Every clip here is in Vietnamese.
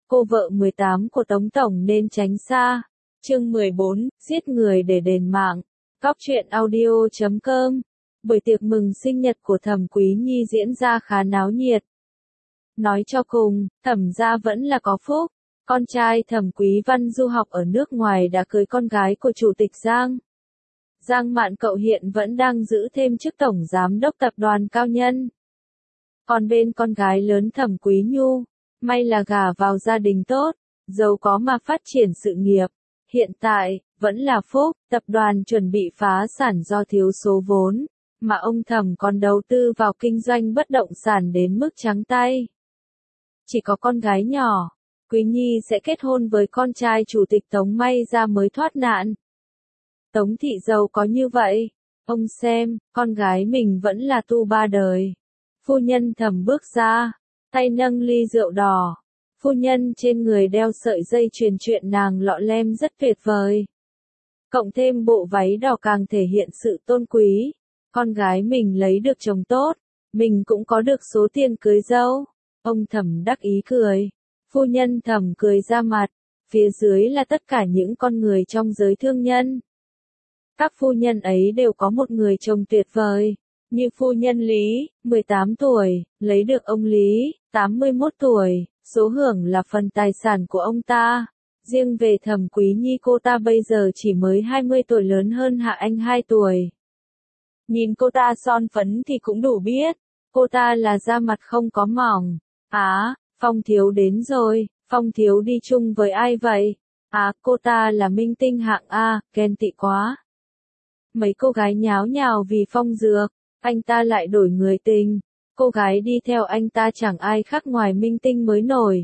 cô vợ 18 của Tống Tổng nên tránh xa. Chương 14, giết người để đền mạng. Cóc truyện audio.com. Buổi tiệc mừng sinh nhật của Thẩm Quý Nhi diễn ra khá náo nhiệt. Nói cho cùng, Thẩm gia vẫn là có phúc. Con trai Thẩm Quý Văn du học ở nước ngoài đã cưới con gái của Chủ tịch Giang. Giang Mạn cậu hiện vẫn đang giữ thêm chức Tổng Giám đốc Tập đoàn Cao Nhân. Còn bên con gái lớn Thẩm Quý Nhu, may là gả vào gia đình tốt, giàu có mà phát triển sự nghiệp. Hiện tại, vẫn là phúc, tập đoàn chuẩn bị phá sản do thiếu số vốn, mà ông Thẩm còn đầu tư vào kinh doanh bất động sản đến mức trắng tay. Chỉ có con gái nhỏ, Quý Nhi sẽ kết hôn với con trai Chủ tịch Tống, may ra mới thoát nạn. Tống thị giàu có như vậy, ông xem, con gái mình vẫn là tu ba đời. Phu nhân Thẩm bước ra, tay nâng ly rượu đỏ. Phu nhân trên người đeo sợi dây chuyền chuyện nàng lọ lem rất tuyệt vời. Cộng thêm bộ váy đỏ càng thể hiện sự tôn quý. Con gái mình lấy được chồng tốt, mình cũng có được số tiền cưới dâu. Ông Thẩm đắc ý cười. Phu nhân Thẩm cười ra mặt. Phía dưới là tất cả những con người trong giới thương nhân. Các phu nhân ấy đều có một người chồng tuyệt vời. Như phu nhân Lý, 18 tuổi, lấy được ông Lý, 81 tuổi, số hưởng là phần tài sản của ông ta. Riêng về Thẩm Quý Nhi, cô ta bây giờ chỉ mới 20 tuổi, lớn hơn Hạ Anh 2 tuổi. Nhìn cô ta son phấn thì cũng đủ biết, cô ta là da mặt không có mỏng. Phong Thiếu đến rồi, Phong Thiếu đi chung với ai vậy? Cô ta là minh tinh hạng A, ghen tị quá. Mấy cô gái nháo nhào vì Phong Dược, anh ta lại đổi người tình. Cô gái đi theo anh ta chẳng ai khác ngoài minh tinh mới nổi.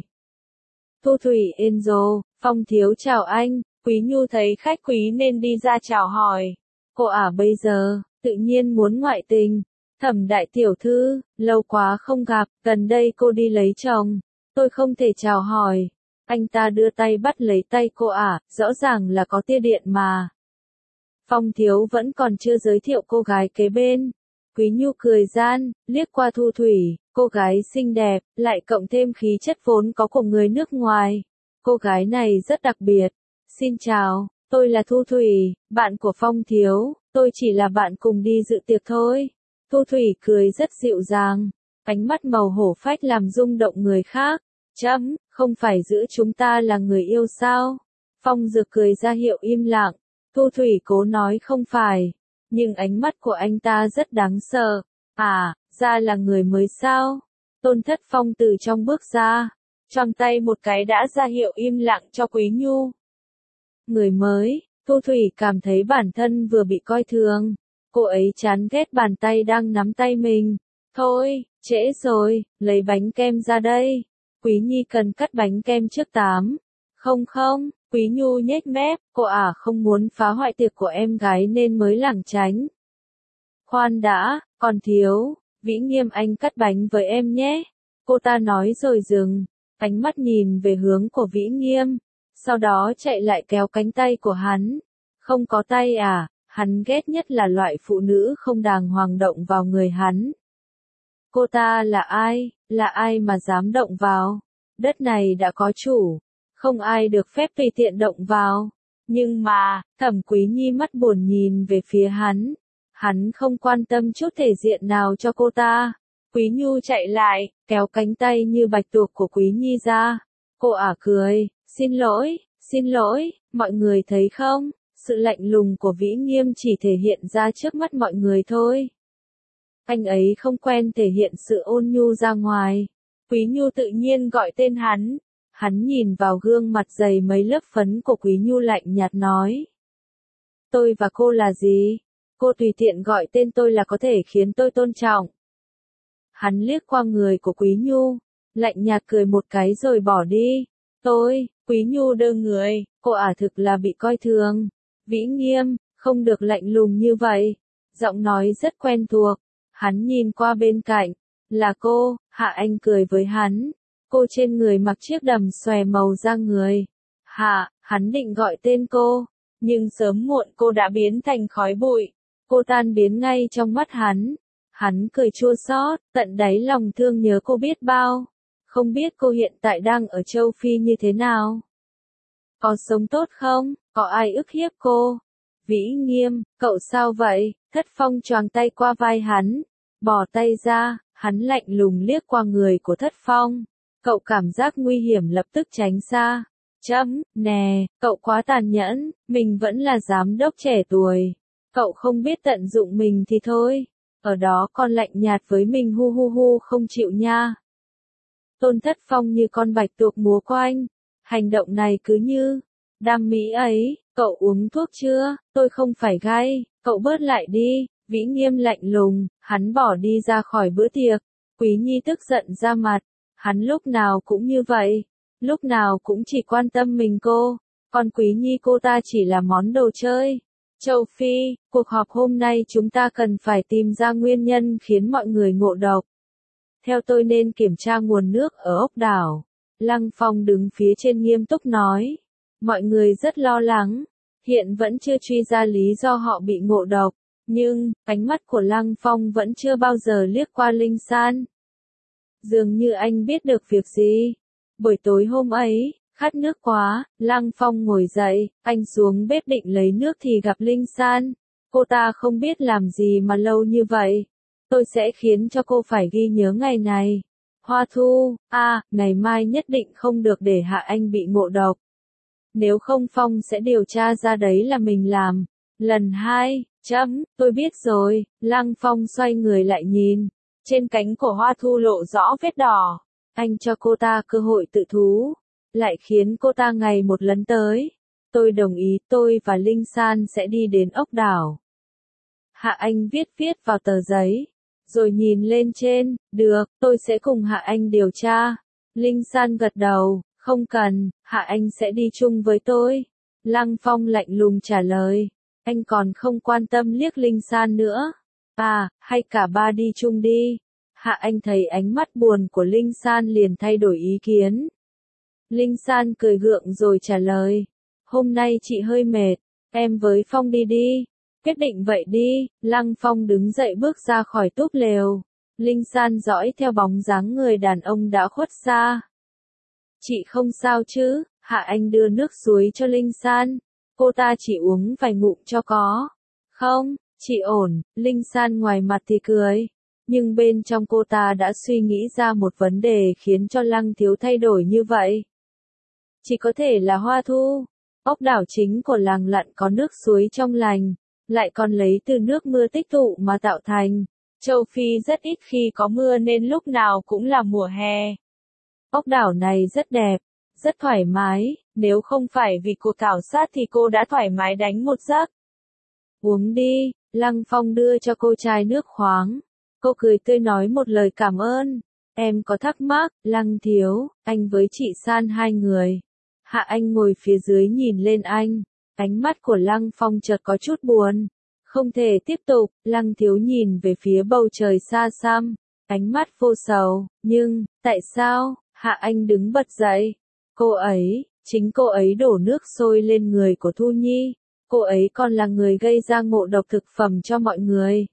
Thu Thủy Angel, Phong Thiếu chào anh, Quý Nhu thấy khách quý nên đi ra chào hỏi. Cô bây giờ, tự nhiên muốn ngoại tình. Thẩm đại tiểu thư, lâu quá không gặp, gần đây cô đi lấy chồng, tôi không thể chào hỏi. Anh ta đưa tay bắt lấy tay cô rõ ràng là có tia điện mà. Phong Thiếu vẫn còn chưa giới thiệu cô gái kế bên. Quý Nhu cười gian, liếc qua Thu Thủy, cô gái xinh đẹp, lại cộng thêm khí chất vốn có của người nước ngoài. Cô gái này rất đặc biệt. Xin chào, tôi là Thu Thủy, bạn của Phong Thiếu, tôi chỉ là bạn cùng đi dự tiệc thôi. Thu Thủy cười rất dịu dàng, ánh mắt màu hổ phách làm rung động người khác. Không phải giữa chúng ta là người yêu sao? Phong Dược cười ra hiệu im lặng. Thu Thủy cố nói không phải. Nhưng ánh mắt của anh ta rất đáng sợ. Ra là người mới sao? Tôn Thất Phong từ trong bước ra, trong tay một cái đã ra hiệu im lặng cho Quý Nhu. Người mới, Thu Thủy cảm thấy bản thân vừa bị coi thường. Cô ấy chán ghét bàn tay đang nắm tay mình. Thôi, trễ rồi, lấy bánh kem ra đây. Quý Nhi cần cắt bánh kem trước 8. Không, Quý Nhu nhếch mép, cô không muốn phá hoại tiệc của em gái nên mới lảng tránh. Khoan đã, còn thiếu, Vĩ Nghiêm anh cắt bánh với em nhé. Cô ta nói rồi dừng, ánh mắt nhìn về hướng của Vĩ Nghiêm, sau đó chạy lại kéo cánh tay của hắn. Không có tay hắn ghét nhất là loại phụ nữ không đàng hoàng động vào người hắn. Cô ta là ai mà dám động vào? Đất này đã có chủ. Không ai được phép tùy tiện động vào. Nhưng mà, Thẩm Quý Nhi mắt buồn nhìn về phía hắn. Hắn không quan tâm chút thể diện nào cho cô ta. Quý Nhu chạy lại, kéo cánh tay như bạch tuộc của Quý Nhi ra. Cô cười, xin lỗi, mọi người thấy không? Sự lạnh lùng của Vĩ Nghiêm chỉ thể hiện ra trước mắt mọi người thôi. Anh ấy không quen thể hiện sự ôn nhu ra ngoài. Quý Nhu tự nhiên gọi tên hắn. Hắn nhìn vào gương mặt dày mấy lớp phấn của Quý Nhu lạnh nhạt nói. Tôi và cô là gì? Cô tùy tiện gọi tên tôi là có thể khiến tôi tôn trọng. Hắn liếc qua người của Quý Nhu, lạnh nhạt cười một cái rồi bỏ đi. Quý Nhu đơ người, cô thực là bị coi thường. Vĩ Nghiêm, không được lạnh lùng như vậy. Giọng nói rất quen thuộc. Hắn nhìn qua bên cạnh, là cô. Hạ Anh cười với hắn. Cô trên người mặc chiếc đầm xòe màu da người. Hắn định gọi tên cô, nhưng sớm muộn cô đã biến thành khói bụi. Cô tan biến ngay trong mắt hắn. Hắn cười chua xót, tận đáy lòng thương nhớ cô biết bao. không biết cô hiện tại đang ở châu Phi như thế nào? Có sống tốt không? Có ai ức hiếp cô? Vĩ Nghiêm, cậu sao vậy? Thất Phong choàng tay qua vai hắn, bỏ tay ra, hắn lạnh lùng liếc qua người của Thất Phong. Cậu cảm giác nguy hiểm lập tức tránh xa. Nè, cậu quá tàn nhẫn, mình vẫn là giám đốc trẻ tuổi. Cậu không biết tận dụng mình thì thôi. Ở đó con lạnh nhạt với mình hu hu hu không chịu nha. Tôn Thất Phong như con bạch tuộc múa quanh. Hành động này cứ như đam mỹ ấy, cậu uống thuốc chưa? Tôi không phải gay, cậu bớt lại đi. Vĩ Nghiêm lạnh lùng, hắn bỏ đi ra khỏi bữa tiệc. Quý Nhi tức giận ra mặt, hắn lúc nào cũng như vậy, lúc nào cũng chỉ quan tâm mình cô, còn Quý Nhi cô ta chỉ là món đồ chơi. Châu Phi, cuộc họp hôm nay chúng ta cần phải tìm ra nguyên nhân khiến mọi người ngộ độc. Theo tôi nên kiểm tra nguồn nước ở ốc đảo. Lăng Phong đứng phía trên nghiêm túc nói. Mọi người rất lo lắng, hiện vẫn chưa truy ra lý do họ bị ngộ độc, nhưng ánh mắt của Lăng Phong vẫn chưa bao giờ liếc qua Linh San. Dường như anh biết được việc gì. Buổi tối hôm ấy, khát nước quá, Lăng Phong ngồi dậy, anh xuống bếp định lấy nước thì gặp Linh San. Cô ta không biết làm gì mà lâu như vậy. Tôi sẽ khiến cho cô phải ghi nhớ ngày này. Hoa Thu, ngày mai nhất định không được để Hạ Anh bị ngộ độc. Nếu không Phong sẽ điều tra ra đấy là mình làm. Lần 2, tôi biết rồi. Lăng Phong xoay người lại nhìn. Trên cánh của Hoa Thu lộ rõ vết đỏ. Anh cho cô ta cơ hội tự thú, lại khiến cô ta ngày một lấn tới. Tôi đồng ý, tôi và Linh San sẽ đi đến ốc đảo. Hạ Anh viết vào tờ giấy, rồi nhìn lên trên. Được, tôi sẽ cùng Hạ Anh điều tra. Linh San gật đầu, không cần, Hạ Anh sẽ đi chung với tôi. Lăng Phong lạnh lùng trả lời. Anh còn không quan tâm liếc Linh San nữa. Hay cả ba đi chung đi. Hạ Anh thấy ánh mắt buồn của Linh San liền thay đổi ý kiến. Linh San cười gượng rồi trả lời. Hôm nay chị hơi mệt, em với Phong đi đi. Quyết định vậy đi. Lăng Phong đứng dậy bước ra khỏi túp lều. Linh San dõi theo bóng dáng người đàn ông đã khuất xa. Chị không sao chứ? Hạ Anh đưa nước suối cho Linh San. Cô ta chỉ uống vài ngụm cho có. Không, chị ổn. Linh San ngoài mặt thì cười. Nhưng bên trong cô ta đã suy nghĩ ra một vấn đề khiến cho Lăng Thiếu thay đổi như vậy. Chỉ có thể là Hoa Thu. Ốc đảo chính của làng lặn có nước suối trong lành, lại còn lấy từ nước mưa tích tụ mà tạo thành. Châu Phi rất ít khi có mưa nên lúc nào cũng là mùa hè. Ốc đảo này rất đẹp, rất thoải mái, nếu không phải vì cuộc khảo sát thì cô đã thoải mái đánh một giấc. Uống đi, Lăng Phong đưa cho cô chai nước khoáng. Cô cười tươi nói một lời cảm ơn. Em có thắc mắc, Lăng Thiếu, anh với chị San hai người. Hạ Anh ngồi phía dưới nhìn lên anh. Ánh mắt của Lăng Phong chợt có chút buồn. Không thể tiếp tục, Lăng Thiếu nhìn về phía bầu trời xa xăm. Ánh mắt vô sầu, nhưng, tại sao? Hạ Anh đứng bật dậy. Chính cô ấy đổ nước sôi lên người của Thu Nhi. Cô ấy còn là người gây ra ngộ độc thực phẩm cho mọi người.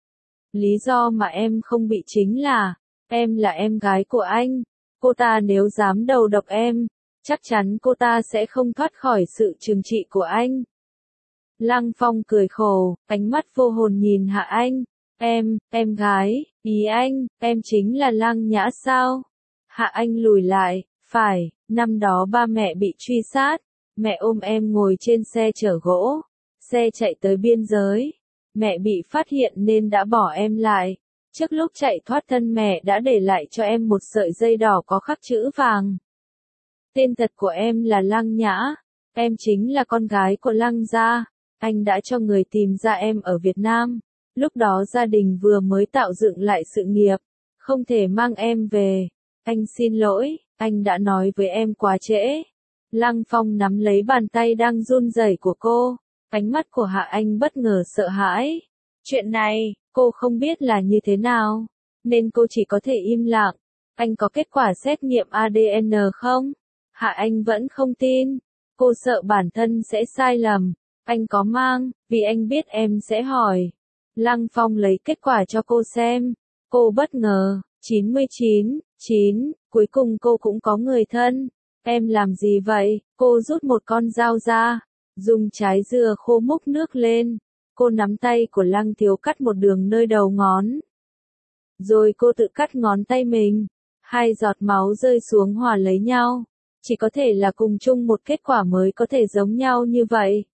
Lý do mà em không bị chính là, em là em gái của anh. Cô ta nếu dám đầu độc em, chắc chắn cô ta sẽ không thoát khỏi sự trừng trị của anh. Lăng Phong cười khổ, ánh mắt vô hồn nhìn Hạ Anh. Em gái, ý anh, em chính là Lăng Nhã sao? Hạ Anh lùi lại, phải, năm đó ba mẹ bị truy sát. Mẹ ôm em ngồi trên xe chở gỗ. Xe chạy tới biên giới. Mẹ bị phát hiện nên đã bỏ em lại. Trước lúc chạy thoát thân mẹ đã để lại cho em một sợi dây đỏ có khắc chữ vàng. Tên thật của em là Lăng Nhã. Em chính là con gái của Lăng gia. Anh đã cho người tìm ra em ở Việt Nam. Lúc đó gia đình vừa mới tạo dựng lại sự nghiệp. Không thể mang em về. Anh xin lỗi, anh đã nói với em quá trễ. Lăng Phong nắm lấy bàn tay đang run rẩy của cô. Ánh mắt của Hạ Anh bất ngờ sợ hãi. Chuyện này, cô không biết là như thế nào, nên cô chỉ có thể im lặng. Anh có kết quả xét nghiệm ADN không? Hạ Anh vẫn không tin. Cô sợ bản thân sẽ sai lầm. Anh có mang, vì anh biết em sẽ hỏi. Lăng Phong lấy kết quả cho cô xem. Cô bất ngờ, 99, 9. Cuối cùng cô cũng có người thân. Em làm gì vậy? Cô rút một con dao ra, dùng trái dừa khô múc nước lên. Cô nắm tay của Lăng Thiếu cắt một đường nơi đầu ngón. Rồi cô tự cắt ngón tay mình. 2 giọt máu rơi xuống hòa lấy nhau. Chỉ có thể là cùng chung một kết quả mới có thể giống nhau như vậy.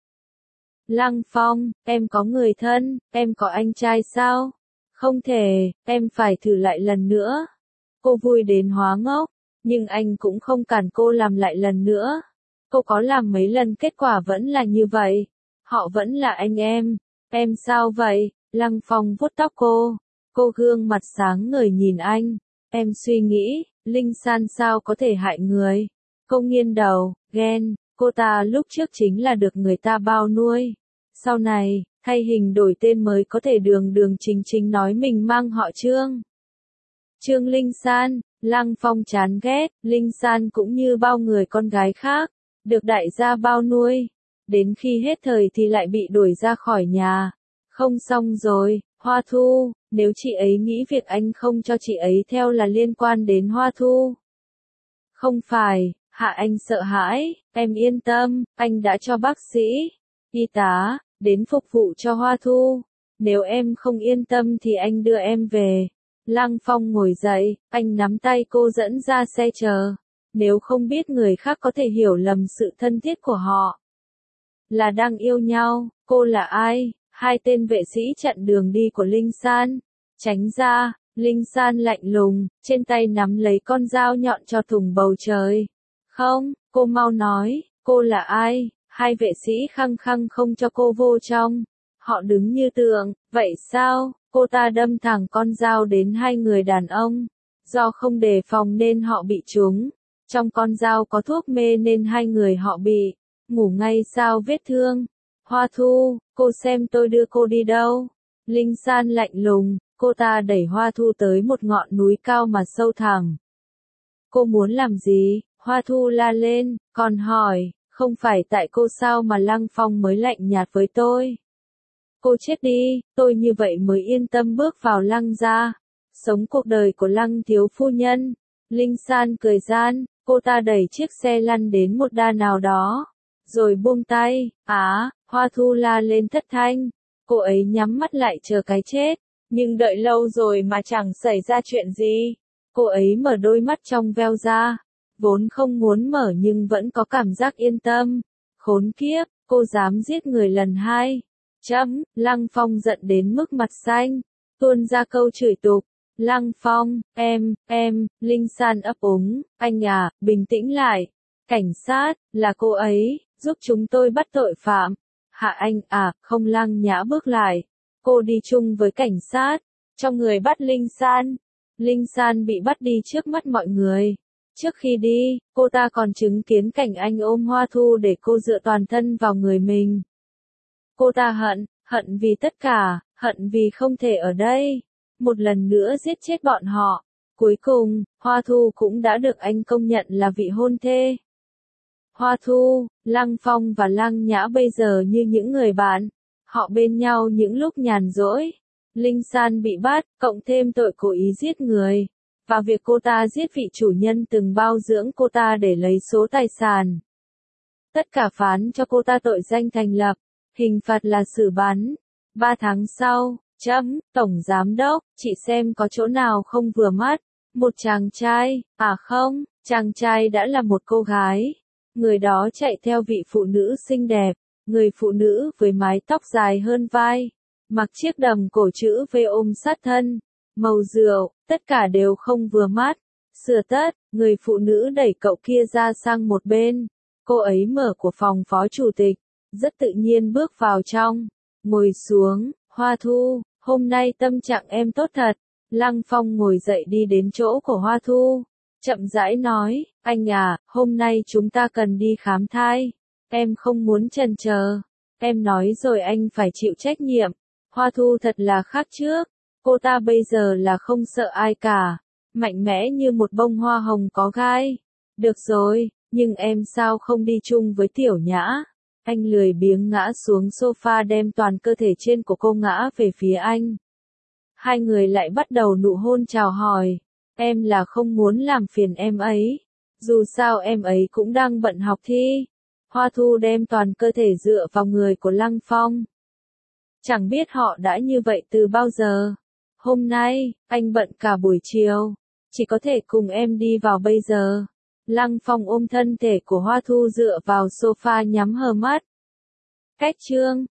Lăng Phong, em có người thân, em có anh trai sao? Không thể, em phải thử lại lần nữa. Cô vui đến hóa ngốc, nhưng anh cũng không cản cô làm lại lần nữa. Cô có làm mấy lần kết quả vẫn là như vậy. Họ vẫn là anh em. Em sao vậy? Lăng Phong vuốt tóc cô. Cô gương mặt sáng ngời nhìn anh. Em suy nghĩ, Linh San sao có thể hại người? Cô nghiêng đầu, ghen. Cô ta lúc trước chính là được người ta bao nuôi. Sau này, thay hình đổi tên mới có thể đường đường chính chính nói mình mang họ Trương. Trương Linh San. Lăng Phong chán ghét. Linh San cũng như bao người con gái khác, được đại gia bao nuôi. Đến khi hết thời thì lại bị đuổi ra khỏi nhà. Không xong rồi, Hoa Thu, nếu chị ấy nghĩ việc anh không cho chị ấy theo là liên quan đến Hoa Thu. Không phải, Hạ Anh sợ hãi, em yên tâm, anh đã cho bác sĩ, y tá, đến phục vụ cho Hoa Thu. Nếu em không yên tâm thì anh đưa em về. Lăng Phong ngồi dậy, anh nắm tay cô dẫn ra xe chờ. Nếu không biết người khác có thể hiểu lầm sự thân thiết của họ. Là đang yêu nhau, cô là ai? 2 tên vệ sĩ chặn đường đi của Linh San. Tránh ra, Linh San lạnh lùng, trên tay nắm lấy con dao nhọn cho thủng bầu trời. Không, cô mau nói, cô là ai? 2 vệ sĩ khăng khăng không cho cô vô trong. Họ đứng như tượng, vậy sao? Cô ta đâm thẳng con dao đến 2 người đàn ông. Do không đề phòng nên họ bị trúng. Trong con dao có thuốc mê nên 2 người họ bị ngủ ngay sao vết thương. Hoa Thu, cô xem tôi đưa cô đi đâu? Linh San lạnh lùng, cô ta đẩy Hoa Thu tới một ngọn núi cao mà sâu thẳm. Cô muốn làm gì? Hoa Thu la lên, còn hỏi, không phải tại cô sao mà Lăng Phong mới lạnh nhạt với tôi? Cô chết đi, tôi như vậy mới yên tâm bước vào Lăng gia, sống cuộc đời của Lăng thiếu phu nhân. Linh San cười gian, cô ta đẩy chiếc xe lăn đến một đa nào đó, rồi buông tay. Hoa Thu la lên thất thanh. Cô ấy nhắm mắt lại chờ cái chết, nhưng đợi lâu rồi mà chẳng xảy ra chuyện gì. Cô ấy mở đôi mắt trong veo ra, vốn không muốn mở nhưng vẫn có cảm giác yên tâm. Khốn kiếp, cô dám giết người lần 2. Lăng Phong giận đến mức mặt xanh, tuôn ra câu chửi tục. Lăng Phong, Linh San ấp úng, anh à, bình tĩnh lại. Cảnh sát, là cô ấy, giúp chúng tôi bắt tội phạm. Hạ Anh à, không. Lăng Nhã bước lại. Cô đi chung với cảnh sát, cho người bắt Linh San. Linh San bị bắt đi trước mắt mọi người. Trước khi đi, cô ta còn chứng kiến cảnh anh ôm Hoa Thu để cô dựa toàn thân vào người mình. Cô ta hận vì tất cả, hận vì không thể ở đây một lần nữa giết chết bọn họ. Cuối cùng, Hoa Thu cũng đã được anh công nhận là vị hôn thê. Hoa Thu, Lăng Phong và Lăng Nhã bây giờ như những người bạn. Họ bên nhau những lúc nhàn rỗi. Linh San bị bắt, cộng thêm tội cố ý giết người. Và việc cô ta giết vị chủ nhân từng bao dưỡng cô ta để lấy số tài sản. Tất cả phán cho cô ta tội danh thành lập. Hình phạt là xử bắn. 3 tháng sau, Tổng Giám Đốc, chị xem có chỗ nào không vừa mắt. Một chàng trai, không, chàng trai đã là một cô gái. Người đó chạy theo vị phụ nữ xinh đẹp, người phụ nữ với mái tóc dài hơn vai, mặc chiếc đầm cổ chữ V ôm sát thân, màu rượu, tất cả đều không vừa mắt. Sửa tất, người phụ nữ đẩy cậu kia ra sang một bên. Cô ấy mở của phòng phó chủ tịch, rất tự nhiên bước vào trong, ngồi xuống. Hoa Thu, hôm nay tâm trạng em tốt thật. Lăng Phong ngồi dậy đi đến chỗ của Hoa Thu, chậm rãi nói, anh à, hôm nay chúng ta cần đi khám thai. Em không muốn chần chờ. Em nói rồi anh phải chịu trách nhiệm. Hoa Thu thật là khác trước. Cô ta bây giờ là không sợ ai cả. Mạnh mẽ như một bông hoa hồng có gai. Được rồi, nhưng em sao không đi chung với Tiểu Nhã? Anh lười biếng ngã xuống sofa đem toàn cơ thể trên của cô ngã về phía anh. 2 người lại bắt đầu nụ hôn chào hỏi. Em là không muốn làm phiền em ấy. Dù sao em ấy cũng đang bận học thi. Hoa Thu đem toàn cơ thể dựa vào người của Lăng Phong. Chẳng biết họ đã như vậy từ bao giờ. Hôm nay, anh bận cả buổi chiều. Chỉ có thể cùng em đi vào bây giờ. Lăng Phong ôm thân thể của Hoa Thu dựa vào sofa nhắm hờ mắt. Cách chương